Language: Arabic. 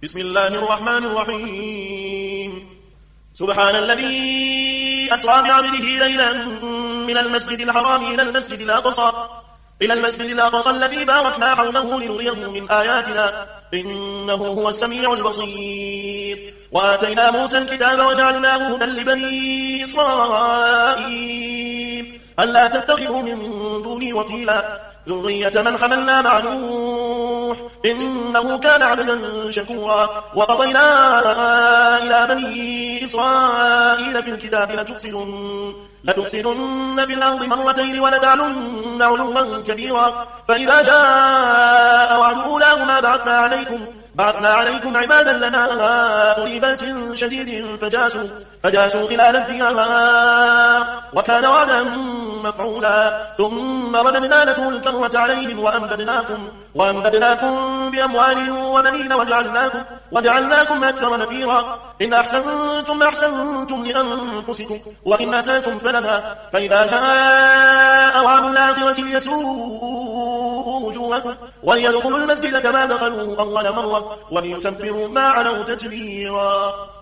بسم الله الرحمن الرحيم سبحان الذي أسرى بعبده ليلا من المسجد الحرام إلى المسجد الأقصى الذي باركنا حوله لنريه من آياتنا إنه هو السميع البصير وآتينا موسى الكتاب وجعلناه هدى لبني إسرائيل ألا تتخذوا من دوني وكيلا ذرية من حملنا مع نوح إنه كان عبدا شكورا وقضينا إلى بني إسرائيل في الكتاب لتفسدن في الأرض مرتين ولتعلن علوا كبيرا فإذا جاء وعد أولاهما بعثنا عليكم عبادا لنا أولي بأس شديد فجاسوا خلال الديار وكان وعدا مفعولا ثم رددنا لكم الكرة عليهم وأمددناكم بأموال وبنين وجعلناكم أكثر نفيرا إن أحسنتم لأنفسكم وإن أسأتم فلها فإذا جاء وعد الآخرة ليسوءوا وجوهكم وليدخلوا المسجد كما دخلوا أول مرة وليتبروا ما علوا تتبيرا.